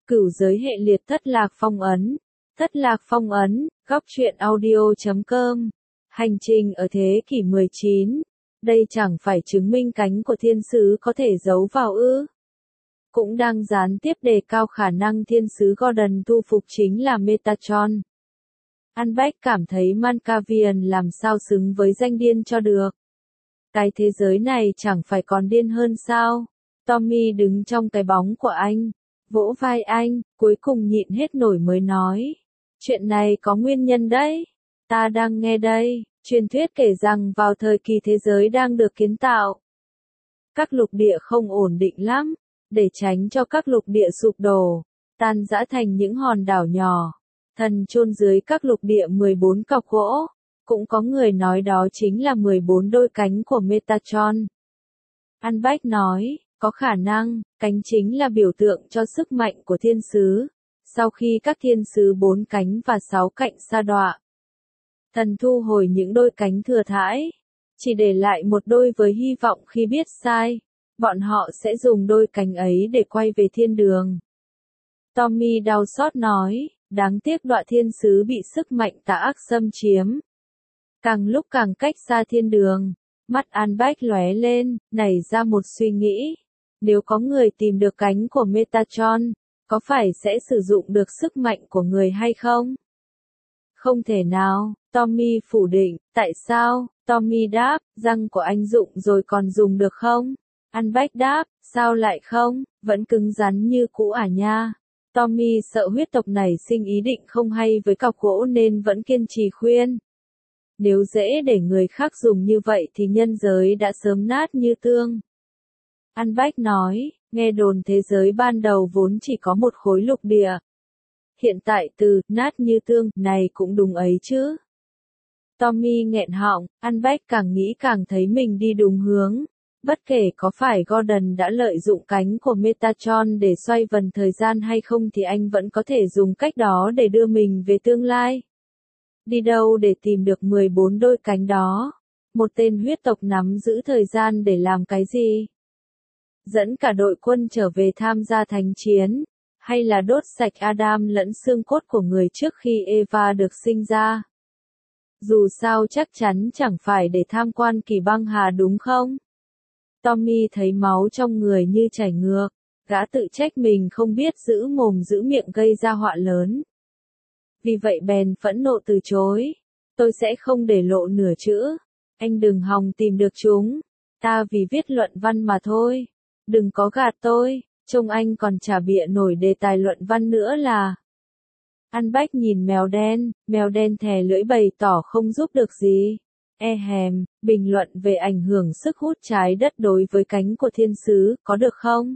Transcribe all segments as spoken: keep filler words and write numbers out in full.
Cửu giới hệ liệt thất lạc phong ấn. Thất lạc phong ấn, góc truyện audio chấm com. Hành trình ở thế kỷ mười chín. Đây chẳng phải chứng minh cánh của thiên sứ có thể giấu vào ư. Cũng đang gián tiếp đề cao khả năng thiên sứ Gordon thu phục chính là Metatron. Albrecht cảm thấy Mancavian làm sao xứng với danh điên cho được. Cái thế giới này chẳng phải còn điên hơn sao? Tommy đứng trong cái bóng của anh, vỗ vai anh, cuối cùng nhịn hết nổi mới nói. Chuyện này có nguyên nhân đấy. Ta đang nghe đây, truyền thuyết kể rằng vào thời kỳ thế giới đang được kiến tạo, các lục địa không ổn định lắm, để tránh cho các lục địa sụp đổ, tan rã thành những hòn đảo nhỏ. Thần chôn dưới các lục địa mười bốn cọc gỗ, cũng có người nói đó chính là mười bốn đôi cánh của Metatron. Albrecht nói, có khả năng, cánh chính là biểu tượng cho sức mạnh của thiên sứ. Sau khi các thiên sứ bốn cánh và sáu cạnh sa đọa, thần thu hồi những đôi cánh thừa thãi, chỉ để lại một đôi với hy vọng khi biết sai, bọn họ sẽ dùng đôi cánh ấy để quay về thiên đường. Tommy đau xót nói, đáng tiếc đọa thiên sứ bị sức mạnh tà ác xâm chiếm. Càng lúc càng cách xa thiên đường, mắt Albrecht lóe lên, nảy ra một suy nghĩ. Nếu có người tìm được cánh của Metatron, có phải sẽ sử dụng được sức mạnh của người hay không? Không thể nào, Tommy phủ định, tại sao? Tommy đáp, răng của anh rụng rồi còn dùng được không? Albrecht đáp, sao lại không, vẫn cứng rắn như cũ à nha. Tommy sợ huyết tộc này sinh ý định không hay với cọc gỗ nên vẫn kiên trì khuyên. Nếu dễ để người khác dùng như vậy thì nhân giới đã sớm nát như tương. Albrecht nói, nghe đồn thế giới ban đầu vốn chỉ có một khối lục địa. Hiện tại từ nát như tương này cũng đúng ấy chứ. Tommy nghẹn họng, Albrecht càng nghĩ càng thấy mình đi đúng hướng. Bất kể có phải Gordon đã lợi dụng cánh của Metatron để xoay vần thời gian hay không thì anh vẫn có thể dùng cách đó để đưa mình về tương lai. Đi đâu để tìm được mười bốn đôi cánh đó? Một tên huyết tộc nắm giữ thời gian để làm cái gì? Dẫn cả đội quân trở về tham gia thánh chiến, hay là đốt sạch Adam lẫn xương cốt của người trước khi Eva được sinh ra? Dù sao chắc chắn chẳng phải để tham quan kỳ băng hà đúng không? Tommy thấy máu trong người như chảy ngược, gã tự trách mình không biết giữ mồm giữ miệng gây ra họa lớn. Vì vậy bèn phẫn nộ từ chối, tôi sẽ không để lộ nửa chữ, anh đừng hòng tìm được chúng, ta vì viết luận văn mà thôi, đừng có gạt tôi, trông anh còn chả bịa nổi đề tài luận văn nữa là. Albrecht nhìn mèo đen, mèo đen thè lưỡi bày tỏ không giúp được gì. E hèm, bình luận về ảnh hưởng sức hút trái đất đối với cánh của thiên sứ, có được không?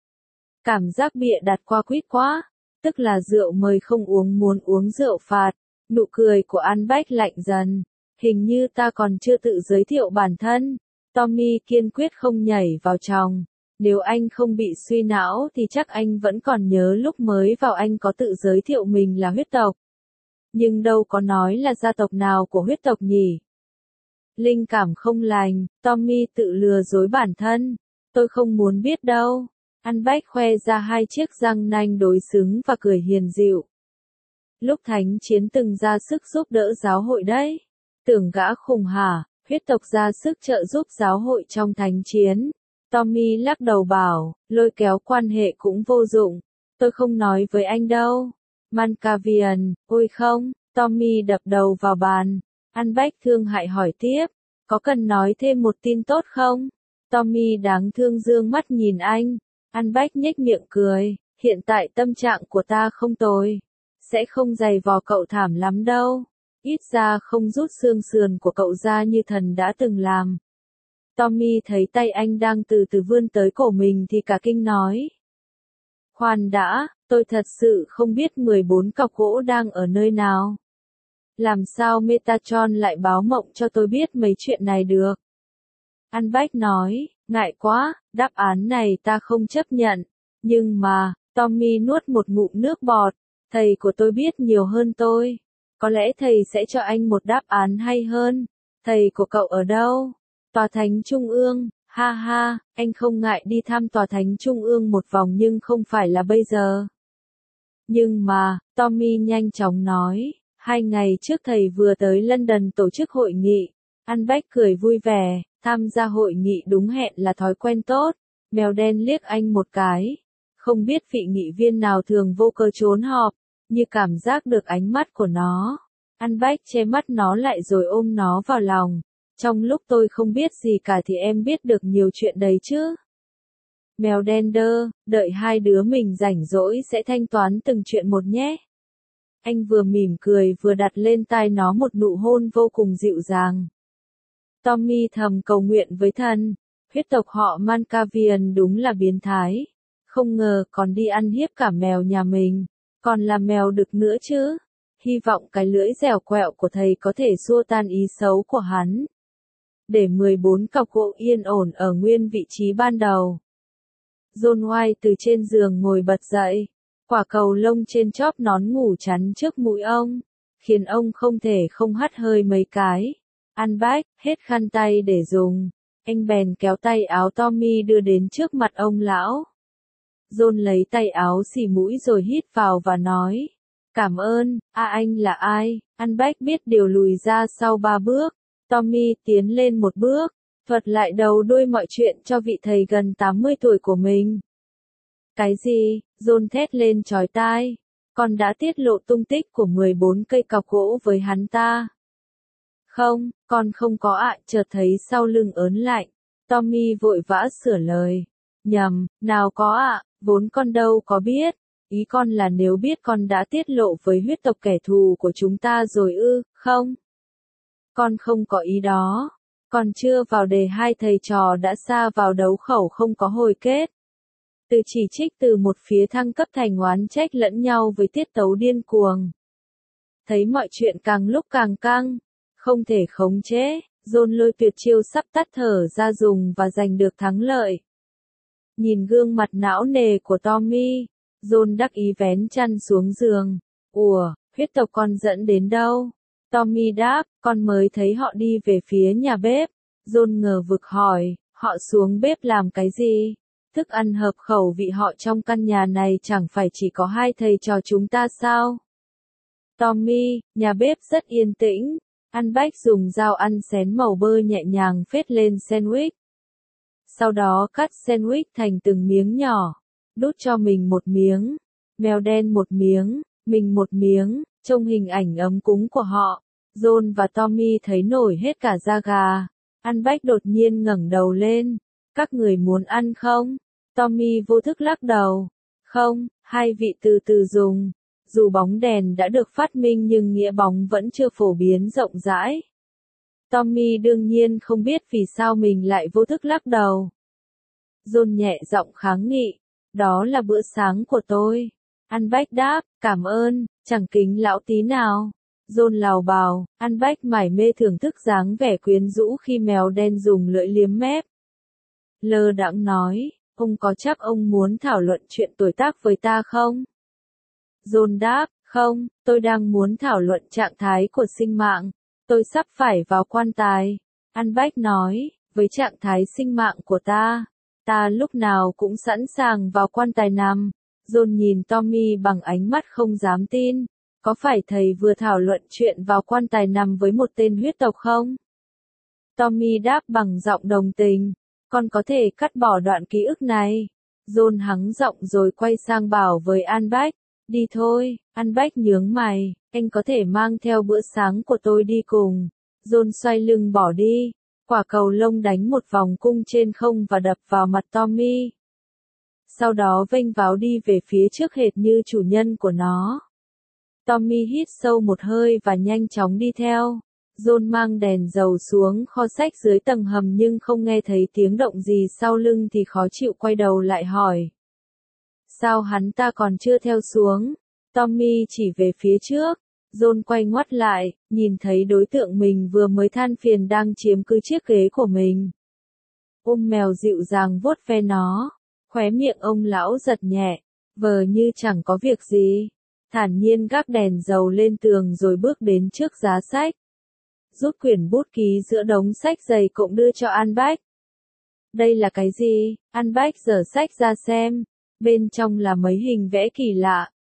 Cảm giác bịa đặt qua quýt quá, tức là rượu mời không uống muốn uống rượu phạt. Nụ cười của Albrecht lạnh dần, hình như ta còn chưa tự giới thiệu bản thân. Tommy kiên quyết không nhảy vào chòng. Nếu anh không bị suy não thì chắc anh vẫn còn nhớ lúc mới vào anh có tự giới thiệu mình là huyết tộc. Nhưng đâu có nói là gia tộc nào của huyết tộc nhỉ? Linh cảm không lành, Tommy tự lừa dối bản thân. Tôi không muốn biết đâu. Albrecht khoe ra hai chiếc răng nanh đối xứng và cười hiền dịu. Lúc thánh chiến từng ra sức giúp đỡ giáo hội đấy. Tưởng gã khùng hả, huyết tộc ra sức trợ giúp giáo hội trong thánh chiến. Tommy lắc đầu bảo, lôi kéo quan hệ cũng vô dụng. Tôi không nói với anh đâu. Mancavian, ôi không, Tommy đập đầu vào bàn. Albrecht thương hại hỏi tiếp, có cần nói thêm một tin tốt không? Tommy đáng thương dương mắt nhìn anh. Albrecht nhếch miệng cười, hiện tại tâm trạng của ta không tồi. Sẽ không dày vò cậu thảm lắm đâu. Ít ra không rút xương sườn của cậu ra như thần đã từng làm. Tommy thấy tay anh đang từ từ vươn tới cổ mình thì cả kinh nói. Khoan đã, tôi thật sự không biết mười bốn cọc gỗ đang ở nơi nào. Làm sao Metatron lại báo mộng cho tôi biết mấy chuyện này được? Albrecht nói, ngại quá, đáp án này ta không chấp nhận. Nhưng mà, Tommy nuốt một ngụm nước bọt, thầy của tôi biết nhiều hơn tôi. Có lẽ thầy sẽ cho anh một đáp án hay hơn. Thầy của cậu ở đâu? Tòa thánh trung ương, ha ha, anh không ngại đi thăm tòa thánh trung ương một vòng nhưng không phải là bây giờ. Nhưng mà, Tommy nhanh chóng nói, hai ngày trước thầy vừa tới London tổ chức hội nghị. Albert cười vui vẻ, tham gia hội nghị đúng hẹn là thói quen tốt. Mèo đen liếc anh một cái. Không biết vị nghị viên nào thường vô cớ trốn họp, như cảm giác được ánh mắt của nó. Albert che mắt nó lại rồi ôm nó vào lòng. Trong lúc tôi không biết gì cả thì em biết được nhiều chuyện đấy chứ. Mèo đen đơ, đợi hai đứa mình rảnh rỗi sẽ thanh toán từng chuyện một nhé. Anh vừa mỉm cười vừa đặt lên tai nó một nụ hôn vô cùng dịu dàng. Tommy thầm cầu nguyện với thần, huyết tộc họ Mancavian đúng là biến thái. Không ngờ còn đi ăn hiếp cả mèo nhà mình, còn là mèo đực nữa chứ. Hy vọng cái lưỡi dẻo quẹo của thầy có thể xua tan ý xấu của hắn. Để mười bốn cọc gỗ yên ổn ở nguyên vị trí ban đầu. John White từ trên giường ngồi bật dậy. Quả cầu lông trên chóp nón ngủ chắn trước mũi ông, khiến ông không thể không hắt hơi mấy cái. Albert, hết khăn tay để dùng. Anh bèn kéo tay áo Tommy đưa đến trước mặt ông lão. John lấy tay áo xì mũi rồi hít vào và nói. Cảm ơn, à anh là ai? Albert biết điều lùi ra sau ba bước. Tommy tiến lên một bước, thuật lại đầu đuôi mọi chuyện cho vị thầy gần tám mươi tuổi của mình. Cái gì? John thét lên chói tai. Con đã tiết lộ tung tích của mười bốn cây cọc gỗ với hắn ta. Không, con không có ạ, chợt thấy sau lưng ớn lạnh. Tommy vội vã sửa lời. Nhầm, nào có ạ, vốn con đâu có biết. Ý con là nếu biết con đã tiết lộ với huyết tộc kẻ thù của chúng ta rồi ư, không? Con không có ý đó. Còn chưa vào đề hai thầy trò đã sa vào đấu khẩu không có hồi kết. Từ chỉ trích từ một phía thăng cấp thành oán trách lẫn nhau với tiết tấu điên cuồng. Thấy mọi chuyện càng lúc càng căng, không thể khống chế, John lôi tuyệt chiêu sắp tắt thở ra dùng và giành được thắng lợi. Nhìn gương mặt não nề của Tommy, John đắc ý vén chăn xuống giường. Ủa, huyết tộc con dẫn đến đâu? Tommy đáp, con mới thấy họ đi về phía nhà bếp. John ngờ vực hỏi, họ xuống bếp làm cái gì? Thức ăn hợp khẩu vị họ trong căn nhà này chẳng phải chỉ có hai thầy trò chúng ta sao? Tommy, nhà bếp rất yên tĩnh. Albert dùng dao ăn xén màu bơ nhẹ nhàng phết lên sandwich. Sau đó cắt sandwich thành từng miếng nhỏ. Đút cho mình một miếng. Mèo đen một miếng. Mình một miếng. Trông hình ảnh ấm cúng của họ. John và Tommy thấy nổi hết cả da gà. Albert đột nhiên ngẩng đầu lên. Các người muốn ăn không? Tommy vô thức lắc đầu. Không, hai vị từ từ dùng. Dù bóng đèn đã được phát minh nhưng nghĩa bóng vẫn chưa phổ biến rộng rãi. Tommy đương nhiên không biết vì sao mình lại vô thức lắc đầu. John nhẹ giọng kháng nghị. Đó là bữa sáng của tôi. Albert đáp, cảm ơn, chẳng kính lão tí nào. John lào bào, Albert mải mê thưởng thức dáng vẻ quyến rũ khi mèo đen dùng lưỡi liếm mép. Lơ đãng nói, ông có chắc ông muốn thảo luận chuyện tuổi tác với ta không? John đáp, không, tôi đang muốn thảo luận trạng thái của sinh mạng. Tôi sắp phải vào quan tài. Albert nói, với trạng thái sinh mạng của ta, ta lúc nào cũng sẵn sàng vào quan tài nằm. John nhìn Tommy bằng ánh mắt không dám tin. Có phải thầy vừa thảo luận chuyện vào quan tài nằm với một tên huyết tộc không? Tommy đáp bằng giọng đồng tình. Con có thể cắt bỏ đoạn ký ức này. John hắng giọng rồi quay sang bảo với Albert. Đi thôi, Albert nhướng mày. Anh có thể mang theo bữa sáng của tôi đi cùng. John xoay lưng bỏ đi. Quả cầu lông đánh một vòng cung trên không và đập vào mặt Tommy. Sau đó vênh váo đi về phía trước hệt như chủ nhân của nó. Tommy hít sâu một hơi và nhanh chóng đi theo. John mang đèn dầu xuống kho sách dưới tầng hầm nhưng không nghe thấy tiếng động gì sau lưng thì khó chịu quay đầu lại hỏi. Sao hắn ta còn chưa theo xuống? Tommy chỉ về phía trước. John quay ngoắt lại, nhìn thấy đối tượng mình vừa mới than phiền đang chiếm cứ chiếc ghế của mình. Ôm mèo dịu dàng vuốt ve nó. Khóe miệng ông lão giật nhẹ, vờ như chẳng có việc gì. Thản nhiên gác đèn dầu lên tường rồi bước đến trước giá sách. Rút quyển bút ký giữa đống sách dày cộm đưa cho Albert. Đây là cái gì? Albert giở sách ra xem. Bên trong là mấy hình vẽ kỳ lạ.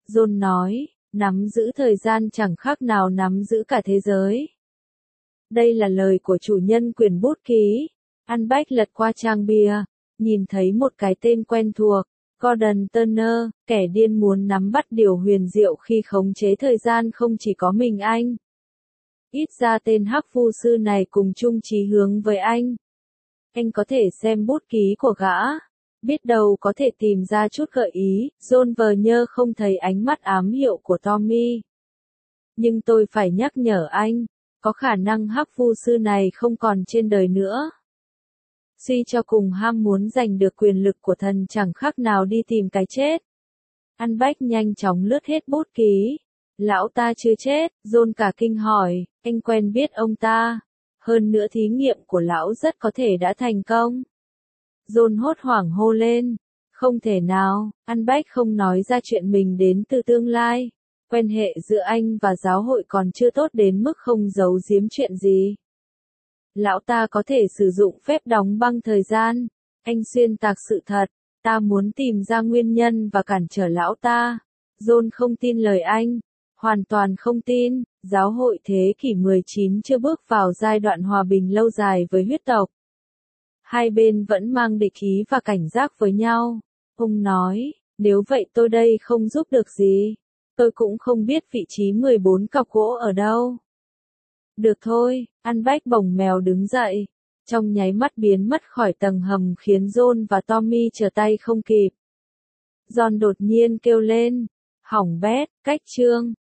John nói, nắm giữ thời gian chẳng khác nào nắm giữ cả thế giới. Đây là lời của chủ nhân quyển bút ký. Albert lật qua trang bìa, nhìn thấy một cái tên quen thuộc, Gordon Turner, kẻ điên muốn nắm bắt điều huyền diệu khi khống chế thời gian không chỉ có mình anh. Ít ra tên hắc vu sư này cùng chung chí hướng với anh. Anh có thể xem bút ký của gã, biết đâu có thể tìm ra chút gợi ý. John vờ nhơ không thấy ánh mắt ám hiệu của Tommy. Nhưng tôi phải nhắc nhở anh, có khả năng hắc vu sư này không còn trên đời nữa. Suy cho cùng ham muốn giành được quyền lực của thần chẳng khác nào đi tìm cái chết. Albert nhanh chóng lướt hết bút ký. Lão ta chưa chết, John cả kinh hỏi, anh quen biết ông ta. Hơn nữa thí nghiệm của lão rất có thể đã thành công. John hốt hoảng hô lên. Không thể nào, Albert không nói ra chuyện mình đến từ tương lai. Quan hệ giữa anh và giáo hội còn chưa tốt đến mức không giấu giếm chuyện gì. Lão ta có thể sử dụng phép đóng băng thời gian. Anh xuyên tạc sự thật. Ta muốn tìm ra nguyên nhân và cản trở lão ta. John không tin lời anh. Hoàn toàn không tin. Giáo hội thế kỷ mười chín chưa bước vào giai đoạn hòa bình lâu dài với huyết tộc. Hai bên vẫn mang địch ý và cảnh giác với nhau. Ông nói, nếu vậy tôi đây không giúp được gì. Tôi cũng không biết vị trí mười bốn cọc gỗ ở đâu. Được thôi, Albert bồng mèo đứng dậy. Trong nháy mắt biến mất khỏi tầng hầm khiến John và Tommy trở tay không kịp. John đột nhiên kêu lên. Hỏng bét, cách chương.